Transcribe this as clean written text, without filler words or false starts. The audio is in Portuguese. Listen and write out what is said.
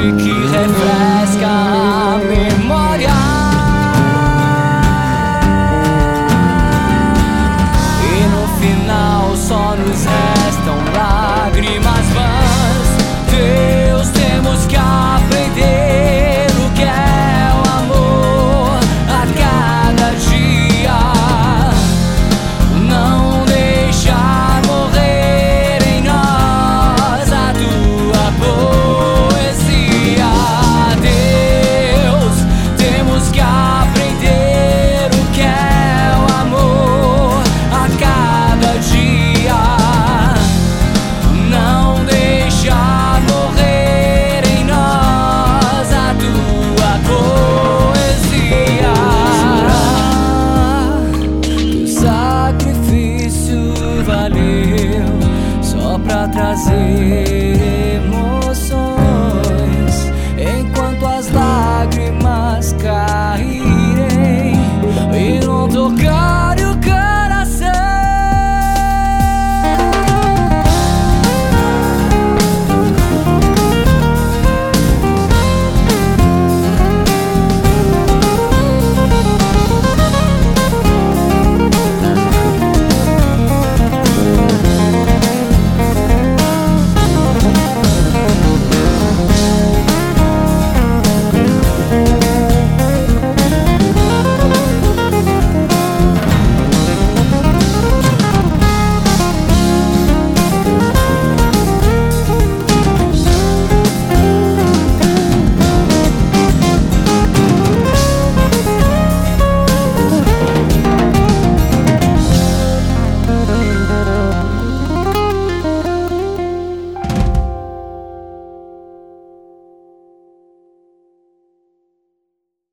que refresca a memória. E no final só nos restam lágrimas vãs. Deus, temos que aprender o que é o amor a cada dia. Não deixar morrer em nós a tua poesia. Deus, temos que aprender o que é o amor a cada dia. Não deixar morrer em nós a tua poesia. Jurar que o sacrifício valeu só pra trazer